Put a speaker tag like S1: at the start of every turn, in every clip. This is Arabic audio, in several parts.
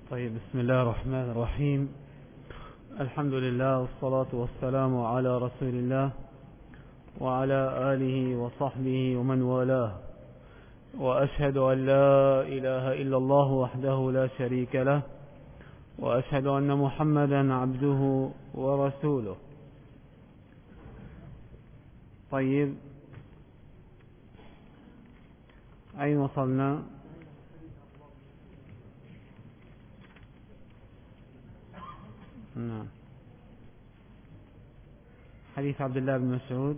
S1: طيب، بسم الله الرحمن الرحيم. الحمد لله والصلاة والسلام على رسول الله وعلى آله وصحبه ومن والاه، وأشهد أن لا إله إلا الله وحده لا شريك له، وأشهد أن محمدا عبده ورسوله. طيب، أين وصلنا؟ نعم، حديث عبد الله بن مسعود.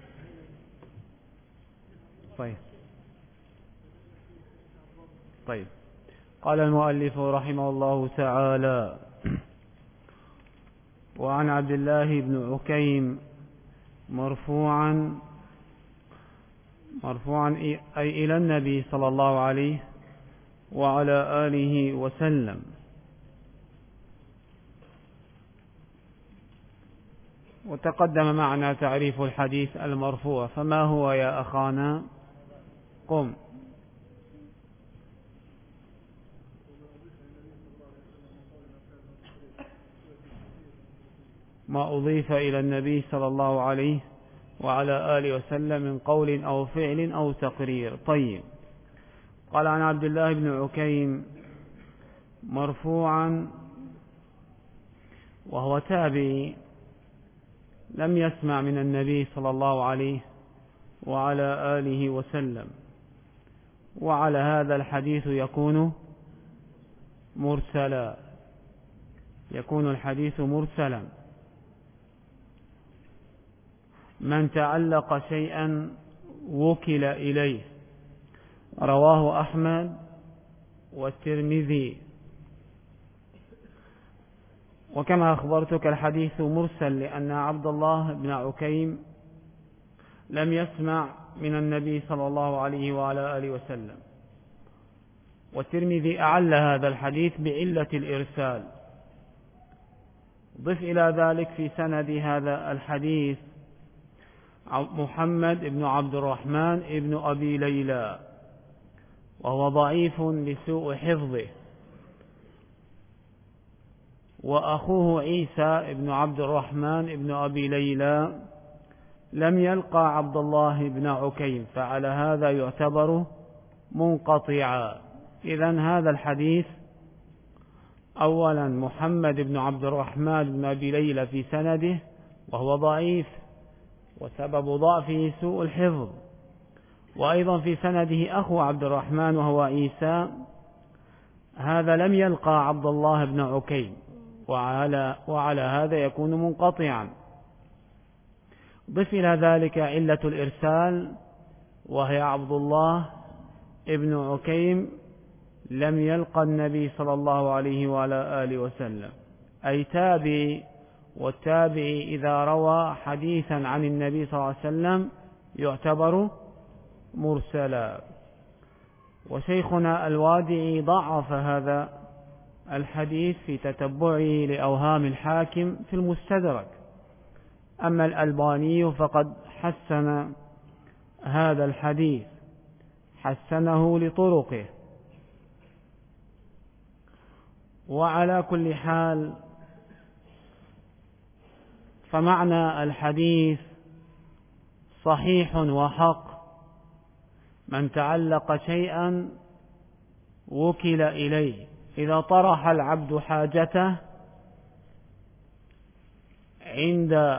S1: طيب، قال المؤلف رحمه الله تعالى: وعن عبد الله بن عكيم مرفوعا أي إلى النبي صلى الله عليه وعلى آله وسلم. وتقدم معنا تعريف الحديث المرفوع، فما هو يا أخانا؟ قم. ما أضيف إلى النبي صلى الله عليه وعلى آله وسلم من قول أو فعل أو تقرير. طيب، قال عن عبد الله بن عكيم مرفوعا، وهو تابعي لم يسمع من النبي صلى الله عليه وعلى آله وسلم، وعلى هذا الحديث يكون مرسلا، يكون الحديث مرسلا. من تعلق شيئا وكل إليه، رواه أحمد والترمذي. وكما أخبرتك الحديث مرسل لأن عبد الله بن عكيم لم يسمع من النبي صلى الله عليه وعلى آله وسلم. والترمذي أعل هذا الحديث بعلة الإرسال. ضف إلى ذلك في سند هذا الحديث محمد بن عبد الرحمن بن أبي ليلى، وهو ضعيف لسوء حفظه. وأخوه عيسى بن عبد الرحمن بن أبي ليلى لم يلقى عبد الله بن عكيم، فعلى هذا يعتبر منقطعا. إذن هذا الحديث أولا محمد بن عبد الرحمن بن أبي ليلى في سنده وهو ضعيف، وسبب ضعفه سوء الحفظ. وأيضا في سنده أخو عبد الرحمن وهو عيسى، هذا لم يلقى عبد الله بن عكيم، وعلى هذا يكون منقطعا. ضف إلى ذلك علة الإرسال، وهي عبد الله ابن عكيم لم يلقى النبي صلى الله عليه وعلى آله وسلم، أي تابعي، والتابعي إذا روى حديثا عن النبي صلى الله عليه وسلم يعتبر مرسلا. وشيخنا الوادعي ضعف هذا الحديث في تتبعه لأوهام الحاكم في المستدرك. أما الألباني فقد حسن هذا الحديث، حسنه لطرقه. وعلى كل حال فمعنى الحديث صحيح وحق: من تعلق شيئا وكل إليه. إذا طرح العبد حاجته عند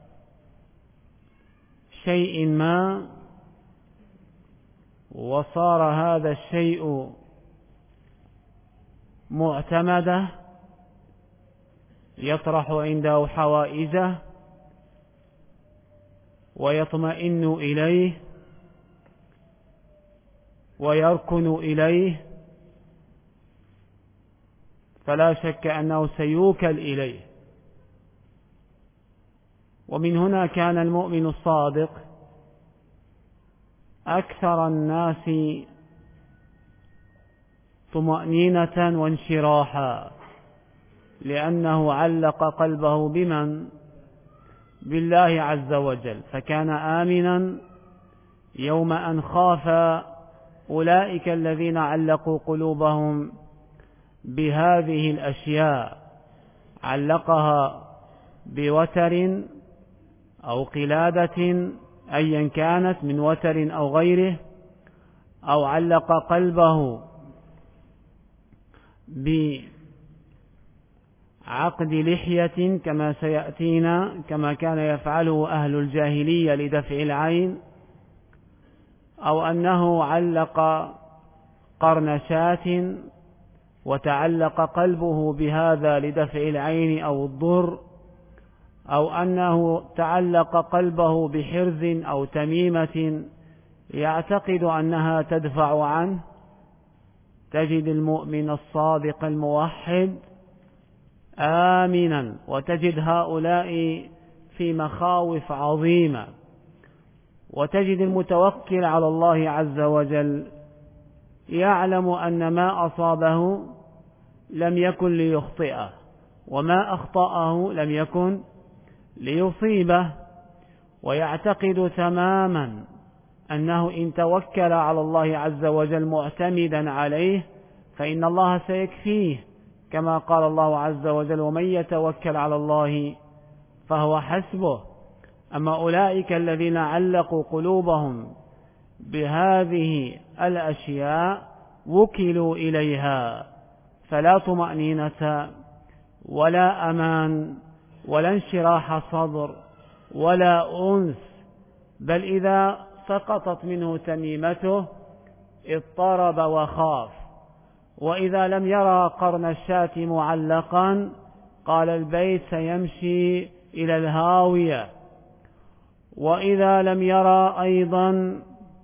S1: شيء ما، وصار هذا الشيء معتمده، يطرح عنده حوائجه ويطمئن إليه ويركن إليه، فلا شك أنه سيوكل إليه. ومن هنا كان المؤمن الصادق أكثر الناس طمأنينة وانشراحا، لأنه علق قلبه بمن؟ بالله عز وجل، فكان آمنا يوم أن خاف أولئك الذين علقوا قلوبهم بهذه الأشياء، علقها بوتر أو قلادة أيا كانت من وتر أو غيره، أو علق قلبه بعقد لحية كما سيأتينا، كما كان يفعله أهل الجاهلية لدفع العين، أو أنه علق قرن شاة وتعلق قلبه بهذا لدفع العين أو الضر، أو أنه تعلق قلبه بحرز أو تميمة يعتقد أنها تدفع عنه. تجد المؤمن الصادق الموحد آمنا، وتجد هؤلاء في مخاوف عظيمة، وتجد المتوكل على الله عز وجل يعلم أن ما أصابه لم يكن ليخطئه، وما أخطأه لم يكن ليصيبه، ويعتقد تماما أنه إن توكل على الله عز وجل معتمدا عليه فإن الله سيكفيه، كما قال الله عز وجل: ومن يتوكل على الله فهو حسبه. أما أولئك الذين علقوا قلوبهم بهذه الأشياء وكلوا إليها، فلا طمأنينة ولا أمان ولا انشراح صدر ولا أنس، بل إذا سقطت منه تميمته اضطرب وخاف. وإذا لم يرى قرن الشاة معلقا قال البيت سيمشي إلى الهاوية. وإذا لم يرى أيضا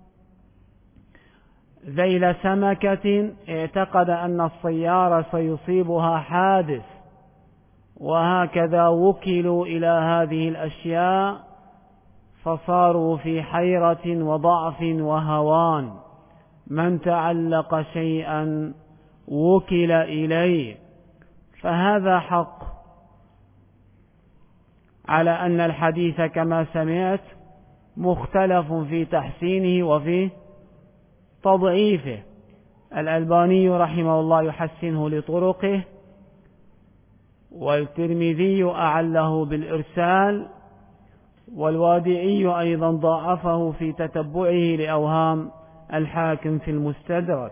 S1: ذيل سمكة اعتقد أن السيارة سيصيبها حادث. وهكذا وكلوا إلى هذه الأشياء فصاروا في حيرة وضعف وهوان. من تعلق شيئا وكل إليه، فهذا حق على أن الحديث كما سمعت مختلف في تحسينه وفي تضعيفه. الألباني رحمه الله يحسنه لطرقه، والترمذي أعله بالإرسال، والوادعي أيضا ضاعفه في تتبعه لأوهام الحاكم في المستدرك.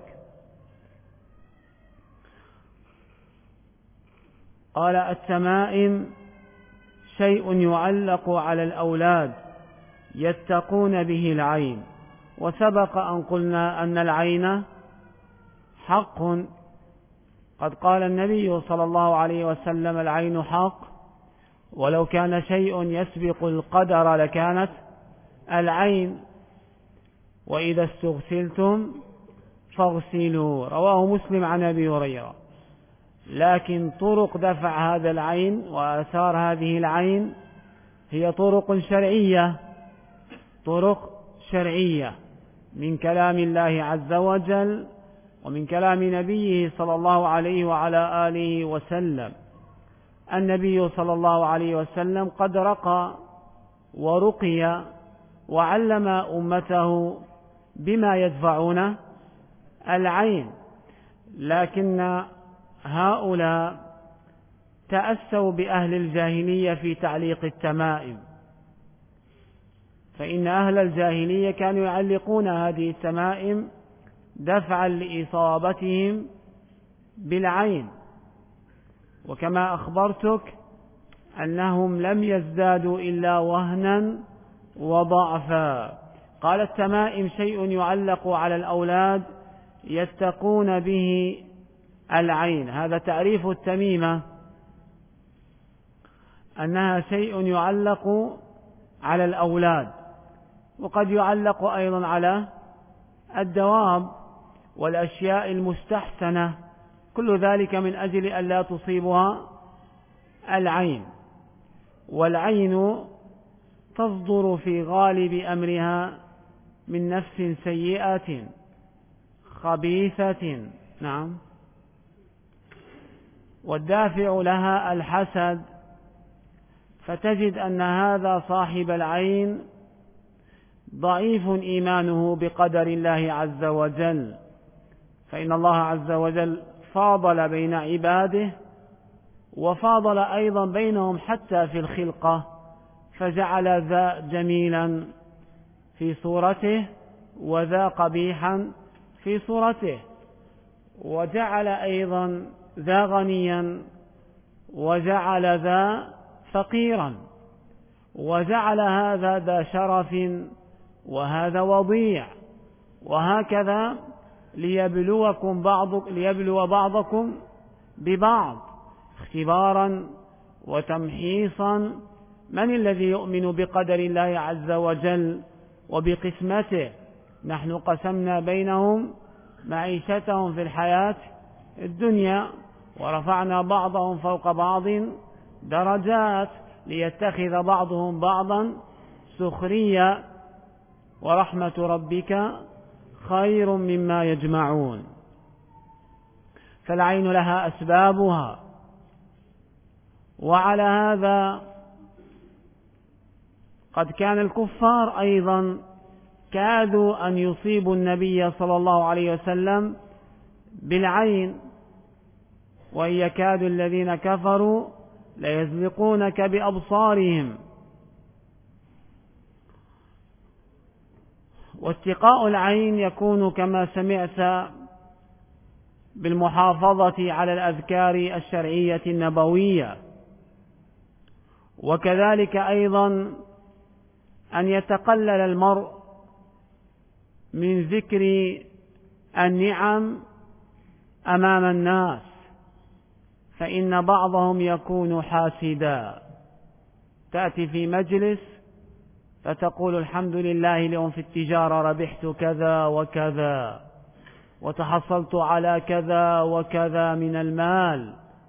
S1: قال: التمائم شيء يعلق على الأولاد يتقون به العين. وسبق أن قلنا أن العين حق، قد قال النبي صلى الله عليه وسلم: العين حق، ولو كان شيء يسبق القدر لكانت العين. وإذا استغسلتم فاغسلوا، رواه مسلم عن أبي هريرة. لكن طرق دفع هذا العين وآثار هذه العين هي طرق شرعية من كلام الله عز وجل ومن كلام نبيه صلى الله عليه وعلى آله وسلم. النبي صلى الله عليه وسلم قد رقى ورقي وعلم أمته بما يدفعون العين، لكن هؤلاء تأسوا بأهل الجاهلية في تعليق التمائم، فإن أهل الجاهلية كانوا يعلقون هذه التمائم دفعا لإصابتهم بالعين. وكما أخبرتك أنهم لم يزدادوا إلا وهنا وضعفا. قال: التمائم شيء يعلق على الأولاد يتقون به العين. هذا تعريف التميمة، أنها شيء يعلق على الأولاد، وقد يعلق أيضا على الدواب والأشياء المستحسنة، كل ذلك من أجل أن لا تصيبها العين. والعين تصدر في غالب أمرها من نفس سيئة خبيثة، نعم، والدافع لها الحسد. فتجد أن هذا صاحب العين ضعيف إيمانه بقدر الله عز وجل، فإن الله عز وجل فاضل بين عباده، وفاضل أيضا بينهم حتى في الخلقة، فجعل ذا جميلا في صورته وذا قبيحا في صورته، وجعل أيضا ذا غنيا وجعل ذا فقيرا، وجعل هذا ذا شرف وهذا وضيع، وهكذا ليبلو بعضكم ببعض اختبارا وتمحيصا من الذي يؤمن بقدر الله عز وجل وبقسمته. نحن قسمنا بينهم معيشتهم في الحياة الدنيا ورفعنا بعضهم فوق بعض درجات ليتخذ بعضهم بعضا سخريا، ورحمة ربك خير مما يجمعون. فالعين لها أسبابها، وعلى هذا قد كان الكفار أيضا كادوا أن يصيبوا النبي صلى الله عليه وسلم بالعين، وإن يكاد الذين كفروا ليزلقونك بأبصارهم. واتقاء العين يكون كما سمعت بالمحافظة على الأذكار الشرعية النبوية، وكذلك أيضا أن يتقلل المرء من ذكر النعم أمام الناس، فإن بعضهم يكون حاسدا. تأتي في مجلس فتقول الحمد لله اليوم في التجارة ربحت كذا وكذا وتحصلت على كذا وكذا من المال،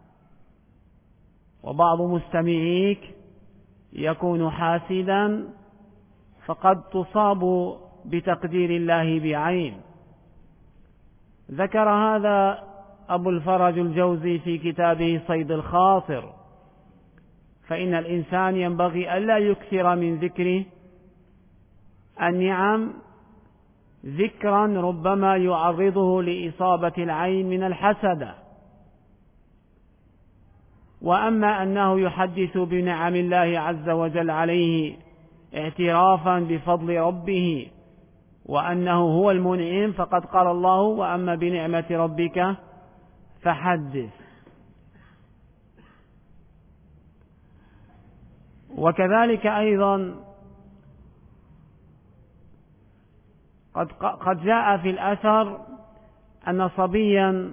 S1: وبعض مستمعيك يكون حاسدا، فقد تصاب بتقدير الله بعين. ذكر هذا أبو الفرج الجوزي في كتابه صيد الخاطر، فإن الإنسان ينبغي ألا يكثر من ذكر النعم ذكرا ربما يعرضه لإصابة العين من الحسد. وأما أنه يحدث بنعم الله عز وجل عليه اعترافا بفضل ربه وأنه هو المنعم، فقد قال الله وأما بنعمة ربك فحدث. وكذلك أيضا قد جاء في الأثر أن صبيا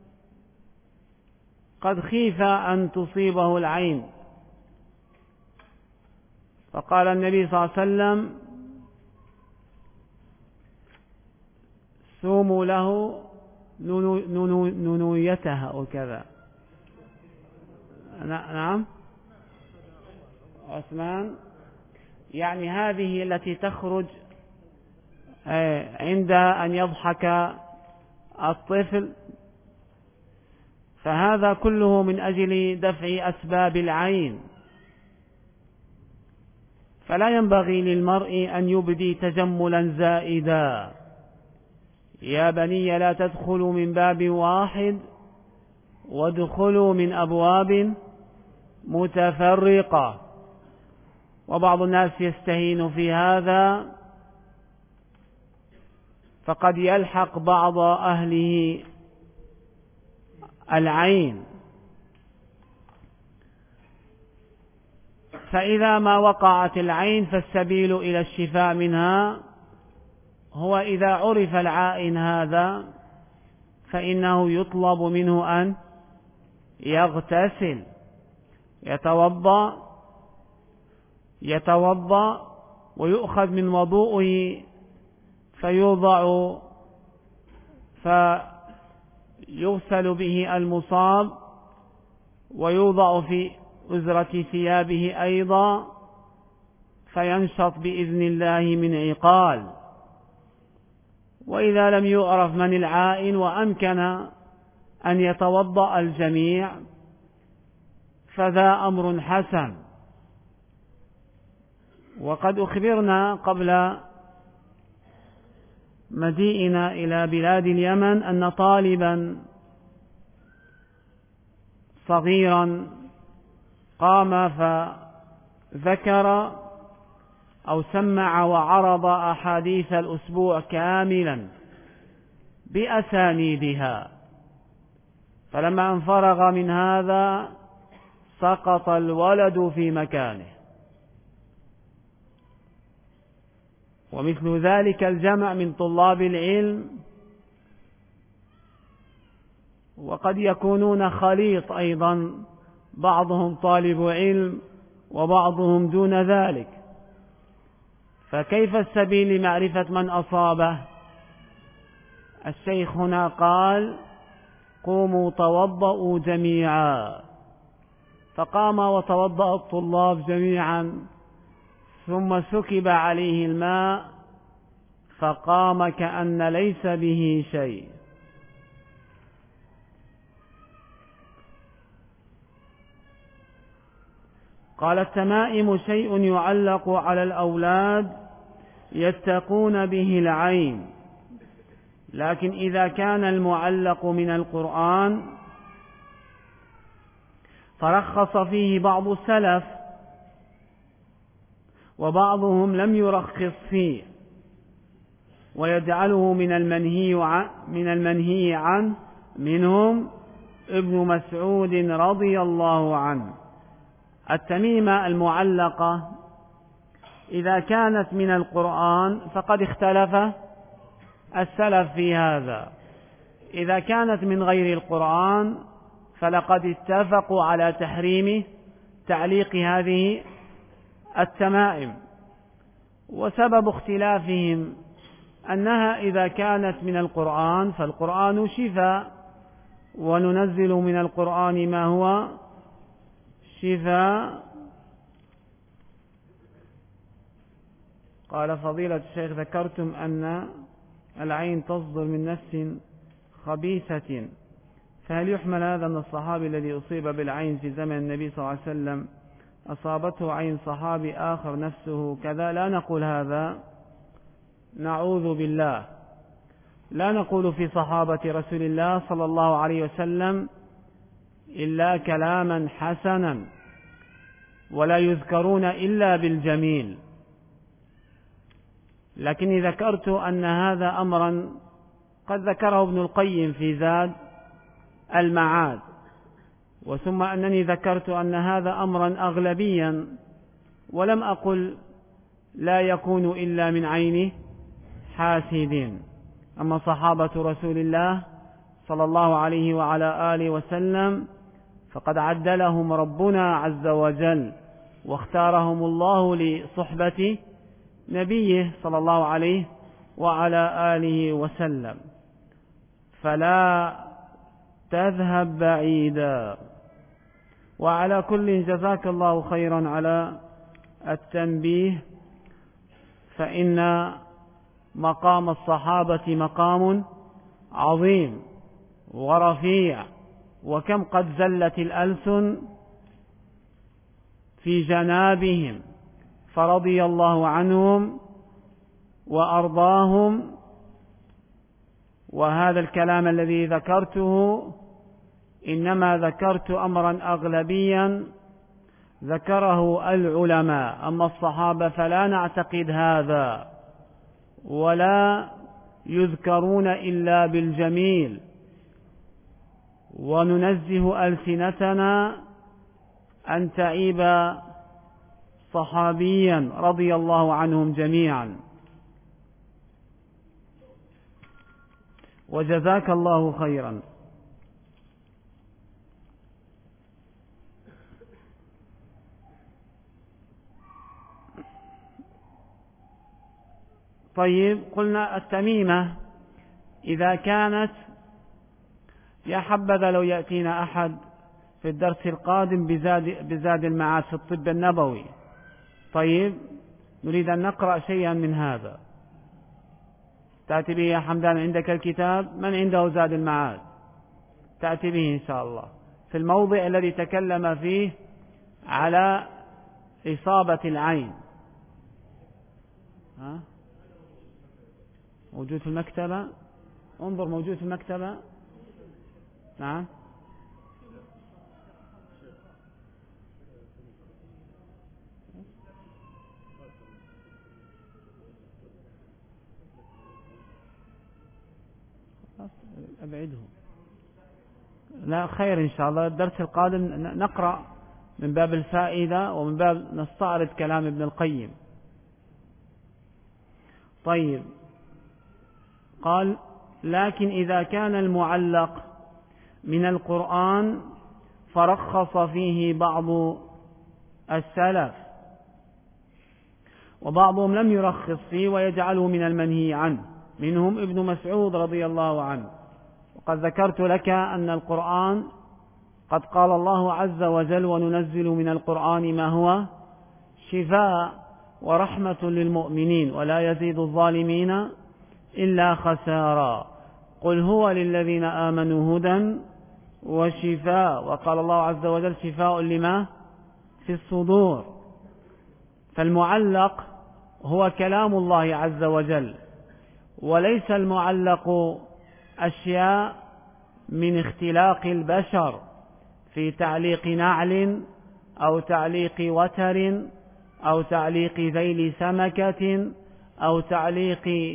S1: قد خيف أن تصيبه العين، فقال النبي صلى الله عليه وسلم سوموا له نونيتها أو كذا. نعم عثمان، يعني هذه التي تخرج عند أن يضحك الطفل، فهذا كله من أجل دفع أسباب العين. فلا ينبغي للمرء أن يبدي تجملا زائدا. يا بني لا تدخلوا من باب واحد وادخلوا من أبواب متفرقة. وبعض الناس يستهين في هذا، فقد يلحق بعض أهله العين. فإذا ما وقعت العين فالسبيل إلى الشفاء منها هو إذا عرف العائن هذا فإنه يطلب منه أن يغتسل، يتوضأ ويؤخذ من وضوءه فيوضع فيغسل به المصاب، ويوضع في أزرة ثيابه أيضا فينشط بإذن الله من عقال. وإذا لم يعرف من العائن وأمكن أن يتوضأ الجميع فذا أمر حسن. وقد أخبرنا قبل مجيئنا إلى بلاد اليمن أن طالبا صغيرا قام فذكر أو سمع وعرض أحاديث الأسبوع كاملا بأسانيدها، فلما أن فرغ من هذا سقط الولد في مكانه. ومثل ذلك الجمع من طلاب العلم، وقد يكونون خليط أيضا، بعضهم طالب علم وبعضهم دون ذلك، فكيف السبيل لمعرفة من أصابه؟ الشيخ هنا قال: قوموا توضؤوا جميعا، فقام وتوضأ الطلاب جميعا، ثم سكب عليه الماء فقام كأن ليس به شيء. قال: التمائم شيء يعلق على الأولاد يتقون به العين، لكن إذا كان المعلق من القرآن فرخص فيه بعض السلف، وبعضهم لم يرخص فيه ويجعله من المنهي عنه، منهم ابن مسعود رضي الله عنه. التميمة المعلقة إذا كانت من القرآن فقد اختلف السلف في هذا، إذا كانت من غير القرآن فلقد اتفقوا على تحريم تعليق هذه التمائم. وسبب اختلافهم أنها إذا كانت من القرآن فالقرآن شفاء، وننزل من القرآن ما هو شفاء. قال فضيلة الشيخ: ذكرتم أن العين تصدر من نفس خبيثة، فهل يحمل هذا أن الصحابي الذي أصيب بالعين في زمن النبي صلى الله عليه وسلم أصابته عين صحابي آخر نفسه كذا؟ لا نقول هذا، نعوذ بالله، لا نقول في صحابة رسول الله صلى الله عليه وسلم إلا كلاما حسنا، ولا يذكرون إلا بالجميل. لكني ذكرت أن هذا أمرا قد ذكره ابن القيم في زاد المعاد، وثم أنني ذكرت أن هذا أمرا أغلبيا، ولم أقل لا يكون إلا من عين حاسدين. أما صحابة رسول الله صلى الله عليه وعلى آله وسلم فقد عدلهم ربنا عز وجل، واختارهم الله لصحبة نبيه صلى الله عليه وعلى آله وسلم، فلا تذهب بعيدا. وعلى كل جزاك الله خيرا على التنبيه، فإن مقام الصحابة مقام عظيم ورفيع، وكم قد زلت الألسن في جنابهم، فرضي الله عنهم وأرضاهم. وهذا الكلام الذي ذكرته إنما ذكرت أمرا أغلبيا ذكره العلماء، أما الصحابة فلا نعتقد هذا، ولا يذكرون إلا بالجميل، وننزه ألسنتنا أن تعيب صحابيا رضي الله عنهم جميعا. وجزاك الله خيرا. طيب، قلنا التميمة إذا كانت، يا حبذا لو يأتينا أحد في الدرس القادم بزاد المعاد في الطب النبوي. طيب، نريد أن نقرأ شيئا من هذا. تأتي به يا حمدان، عندك الكتاب؟ من عنده زاد المعاد تأتي به إن شاء الله، في الموضع الذي تكلم فيه على إصابة العين. موجود في المكتبة؟ انظر، موجود في المكتبة. نعم، أبعده. لا خير إن شاء الله، الدرس القادم نقرأ من باب الفائدة ومن باب نستعرض كلام ابن القيم. طيب، قال: لكن إذا كان المعلق من القرآن فرخص فيه بعض السلف، وبعضهم لم يرخص فيه ويجعله من المنهي عنه، منهم ابن مسعود رضي الله عنه. وقد ذكرت لك أن القرآن قد قال الله عز وجل: وننزل من القرآن ما هو شفاء ورحمة للمؤمنين ولا يزيد الظالمين إلا خسارا، قل هو للذين آمنوا هدى وشفاء. وقال الله عز وجل: شفاء لما في الصدور. فالمعلق هو كلام الله عز وجل، وليس المعلق أشياء من اختلاق البشر في تعليق نعل أو تعليق وتر أو تعليق ذيل سمكة أو تعليق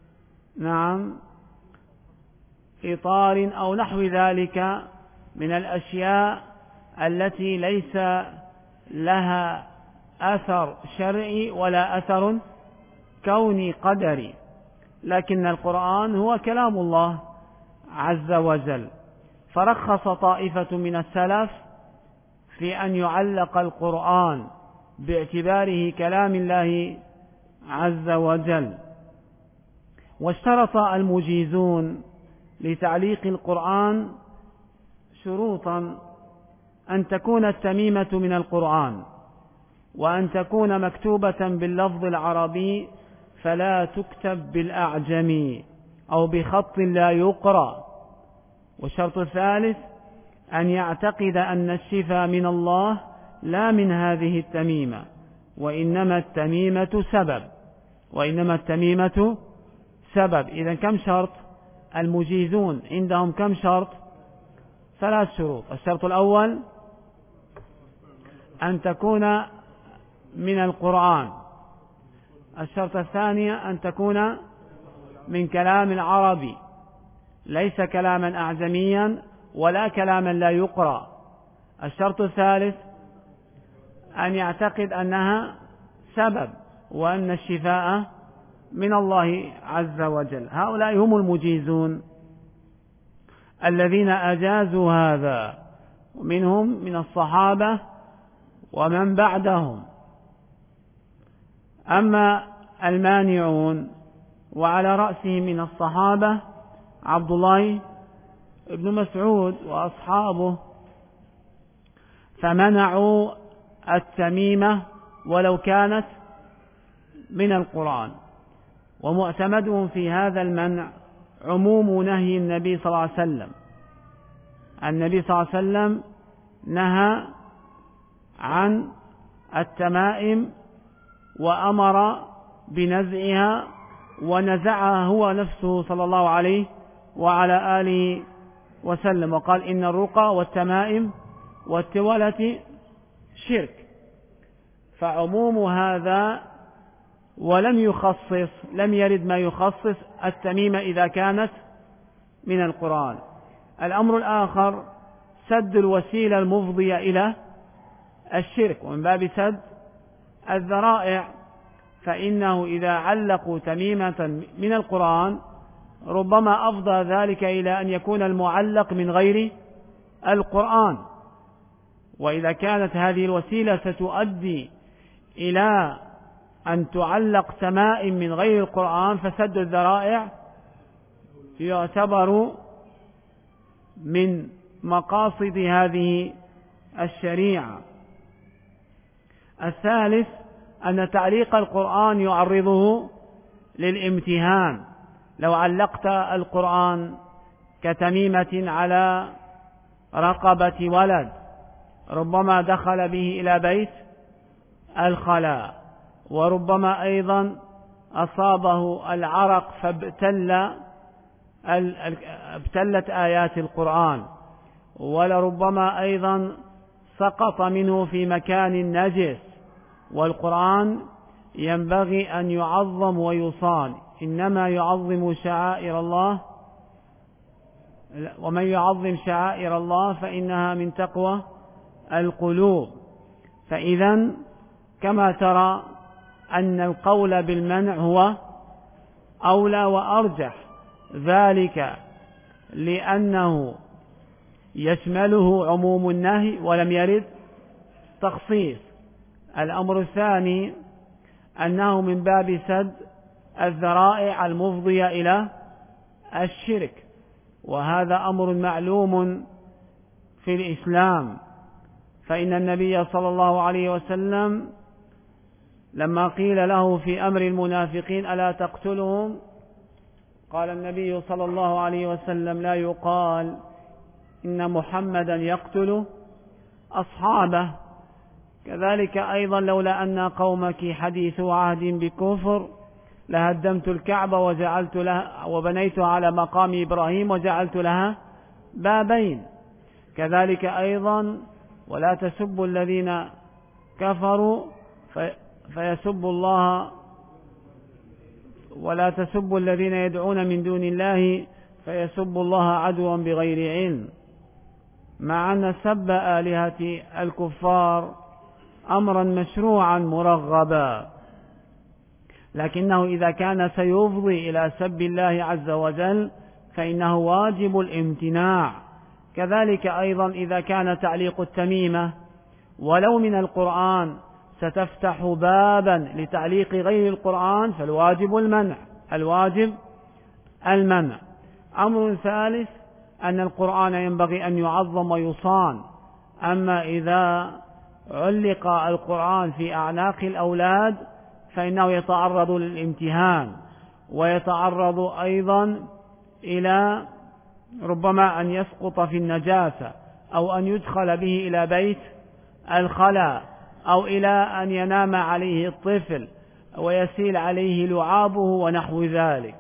S1: إطار أو نحو ذلك من الأشياء التي ليس لها أثر شرعي ولا أثر كوني قدري، لكن القرآن هو كلام الله عز وجل. فرخص طائفة من السلف في أن يعلق القرآن باعتباره كلام الله عز وجل. واشترط المجيزون لتعليق القرآن شروطا: أن تكون التميمة من القرآن، وأن تكون مكتوبة باللفظ العربي فلا تكتب بالأعجمي أو بخط لا يقرأ. والشرط الثالث: أن يعتقد أن الشفاء من الله لا من هذه التميمة، وإنما التميمة سبب. إذن كم شرط؟ المجيزون عندهم كم شرط؟ 3 شروط. الشرط الأول: أن تكون من القرآن. الشرط الثاني: أن تكون من كلام العربي، ليس كلاما أعجميا ولا كلاما لا يقرأ. الشرط الثالث: أن يعتقد أنها سبب وأن الشفاء من الله عز وجل. هؤلاء هم المجيزون الذين أجازوا هذا، ومنهم من الصحابة ومن بعدهم. أما المانعون وعلى رأسهم من الصحابة عبد الله بن مسعود وأصحابه، فمنعوا التميمة ولو كانت من القرآن. ومعتمدهم في هذا المنع عموم نهي النبي صلى الله عليه وسلم. النبي صلى الله عليه وسلم نهى عن التمائم وأمر بنزعها، ونزعها هو نفسه صلى الله عليه وعلى آله وسلم، وقال: إن الرقى والتمائم والتولة شرك. فعموم هذا لم يرد ما يخصص التميمة إذا كانت من القرآن. الأمر الآخر: سد الوسيلة المفضية إلى الشرك، ومن باب سد الذرائع، فإنه إذا علقوا تميمة من القرآن ربما أفضى ذلك إلى أن يكون المعلق من غير القرآن. وإذا كانت هذه الوسيلة ستؤدي إلى أن تعلق تمائم من غير القرآن، فسد الذرائع يعتبر من مقاصد هذه الشريعة. الثالث: أن تعليق القرآن يعرضه للامتهان. لو علقت القرآن كتميمة على رقبة ولد ربما دخل به إلى بيت الخلاء، وربما أيضا أصابه العرق ابتلت آيات القرآن، ولربما أيضا سقط منه في مكان نجس. والقرآن ينبغي أن يعظم ويصان، إنما يعظم شعائر الله ومن يعظم شعائر الله فإنها من تقوى القلوب. فإذا كما ترى أن القول بالمنع هو أولى وأرجح، ذلك لأنه يشمله عموم النهي ولم يرد تخصيص. الأمر الثاني أنه من باب سد الذرائع المفضية إلى الشرك، وهذا أمر معلوم في الإسلام، فإن النبي صلى الله عليه وسلم لما قيل له في أمر المنافقين ألا تقتلهم، قال النبي صلى الله عليه وسلم لا يقال إن محمدا يقتل أصحابه. كذلك أيضا لولا أن قومك حديث عهد بكفر لهدمت الكعبة وجعلت لها وبنيتها على مقام إبراهيم وجعلت لها بابين. كذلك أيضا ولا تسبوا الذين كفروا فيسبوا الله، ولا تسبوا الذين يدعون من دون الله فيسبوا الله عدوا بغير علم، مع أن سب آلهة الكفار أمرا مشروعا مرغبا، لكنه إذا كان سيفضي إلى سب الله عز وجل فإنه واجب الامتناع. كذلك أيضا إذا كان تعليق التميمة ولو من القرآن ستفتح بابا لتعليق غير القرآن فالواجب المنع، الواجب المنع. أمر ثالث أن القرآن ينبغي أن يعظم ويصان، أما إذا علق القرآن في أعناق الأولاد فإنه يتعرض للامتهان، ويتعرض أيضا إلى ربما أن يسقط في النجاسة، أو أن يدخل به إلى بيت الخلاء، أو إلى أن ينام عليه الطفل ويسيل عليه لعابه ونحو ذلك.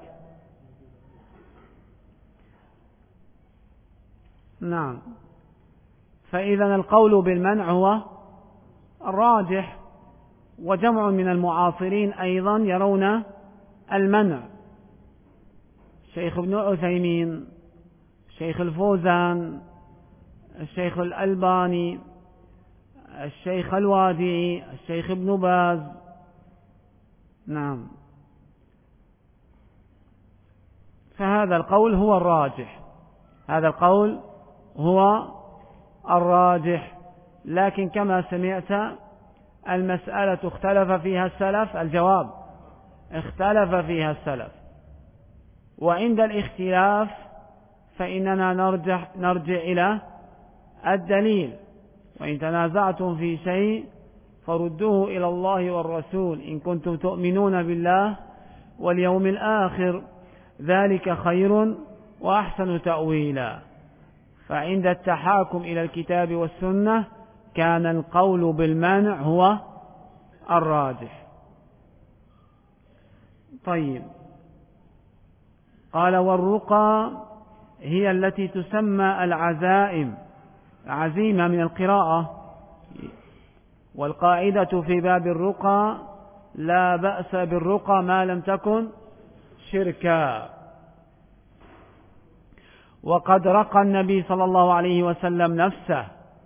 S1: نعم، فإذا القول بالمنع هو الراجح، وجمع من المعاصرين أيضا يرون المنع، الشيخ ابن عثيمين، الشيخ الفوزان، الشيخ الألباني، الشيخ الوادعي، الشيخ ابن باز. نعم، فهذا القول هو الراجح، هذا القول هو الراجح. لكن كما سمعت المسألة اختلف فيها السلف، الجواب اختلف فيها السلف، وعند الاختلاف فإننا نرجع إلى الدليل، وإن تنازعتم في شيء فردوه إلى الله والرسول إن كنتم تؤمنون بالله واليوم الآخر ذلك خير وأحسن تأويلا. فعند التحاكم إلى الكتاب والسنة كان القول بالمنع هو الراجح. طيب، قال والرقى هي التي تسمى العزائم، عزيمة من القراءة، والقاعدة في باب الرقى لا بأس بالرقى ما لم تكن شركا. وقد رقى النبي صلى الله عليه وسلم نفسه،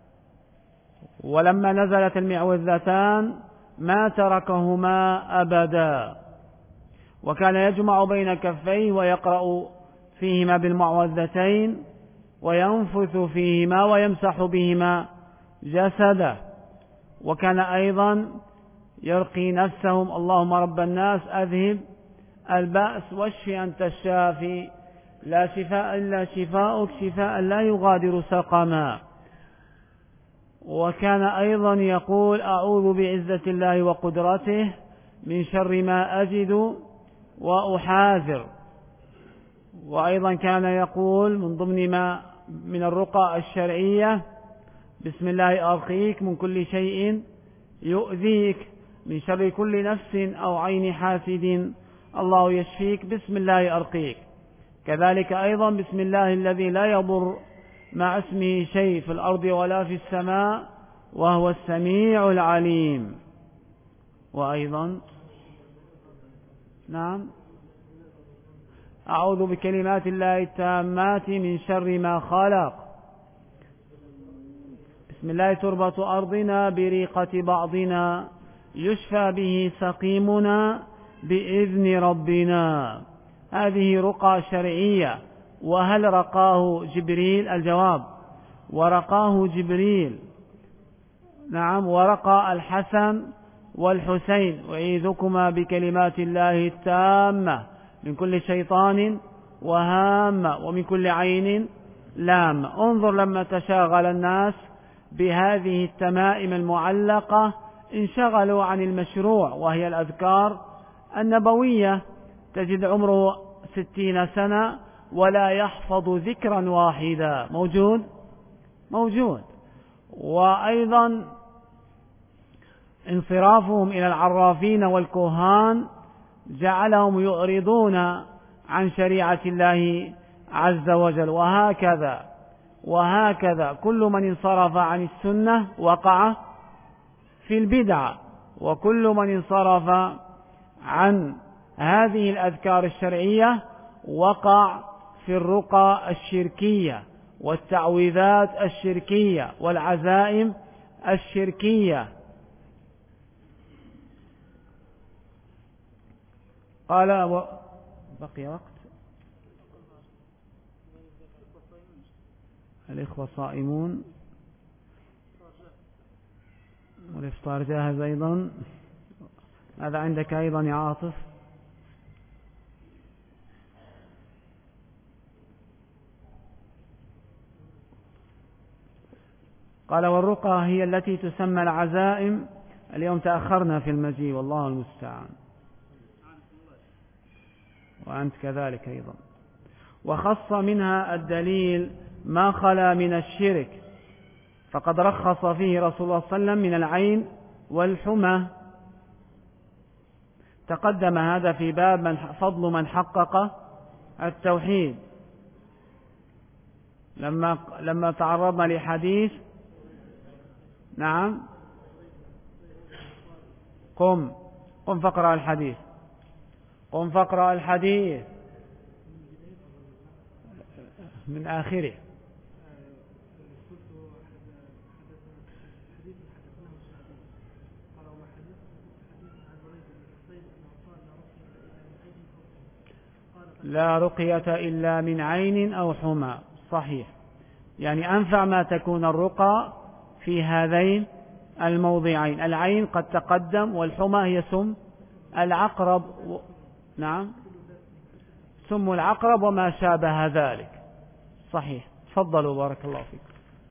S1: ولما نزلت المعوذتان ما تركهما أبدا، وكان يجمع بين كفيه ويقرأ فيهما بالمعوذتين وينفث فيهما ويمسح بهما جسده، وكان أيضا يرقي نفسهم اللهم رب الناس أذهب البأس واشف أنت الشافي لا شفاء إلا شفاؤك شفاء لا يغادر سقما. وكان أيضا يقول أعوذ بعزة الله وقدرته من شر ما أجد وأحاذر. وأيضا كان يقول من ضمن ما من الرقى الشرعية بسم الله أرقيك من كل شيء يؤذيك من شر كل نفس أو عين حاسد الله يشفيك بسم الله أرقيك. كذلك أيضا بسم الله الذي لا يضر مع اسمه شيء في الأرض ولا في السماء وهو السميع العليم. وأيضا نعم أعوذ بكلمات الله التامات من شر ما خلق. بسم الله تربة أرضنا بريقة بعضنا، يشفى به سقيمنا بإذن ربنا. هذه رقى شرعية. وهل رقاه جبريل؟ الجواب: ورقاه جبريل، نعم، ورقى الحسن والحسين: أعيذكما بكلمات الله التامة من كل شيطان وهامة ومن كل عين لامة. انظر لما تشاغل الناس بهذه التمائم المعلقة انشغلوا عن المشروع، وهي الأذكار النبوية. تجد عمره 60 سنة ولا يحفظ ذكرا واحدا. موجود. وأيضا انصرافهم إلى العرافين والكهان جعلهم يعرضون عن شريعة الله عز وجل. وهكذا كل من انصرف عن السنة وقع في البدعة، وكل من انصرف عن هذه الأذكار الشرعية وقع في الرقى الشركية والتعويذات الشركية والعزائم الشركية. قال بقي وقت. الإخوة صائمون والإفطار جاهز أيضا. هذا عندك أيضا يا عاطف؟ قال: والرقى هي التي تسمى العزائم. اليوم تأخرنا في المجيء والله المستعان، وأنت كذلك أيضا. وخص منها الدليل ما خلا من الشرك، فقد رخص فيه رسول الله صلى الله عليه وسلم من العين والحمى. تقدم هذا في باب فضل من حقق التوحيد، لما تعرضنا لحديث. نعم، قم فاقرأ الحديث. قم فاقرأ الحديث من آخره. لا رقية إلا من عين أو حمى. صحيح، يعني أنفع ما تكون الرقى في هذين الموضعين. العين قد تقدم، والحمى هي سم العقرب. نعم، سم العقرب وما شابه ذلك. صحيح. تفضلوا، بارك الله فيكم.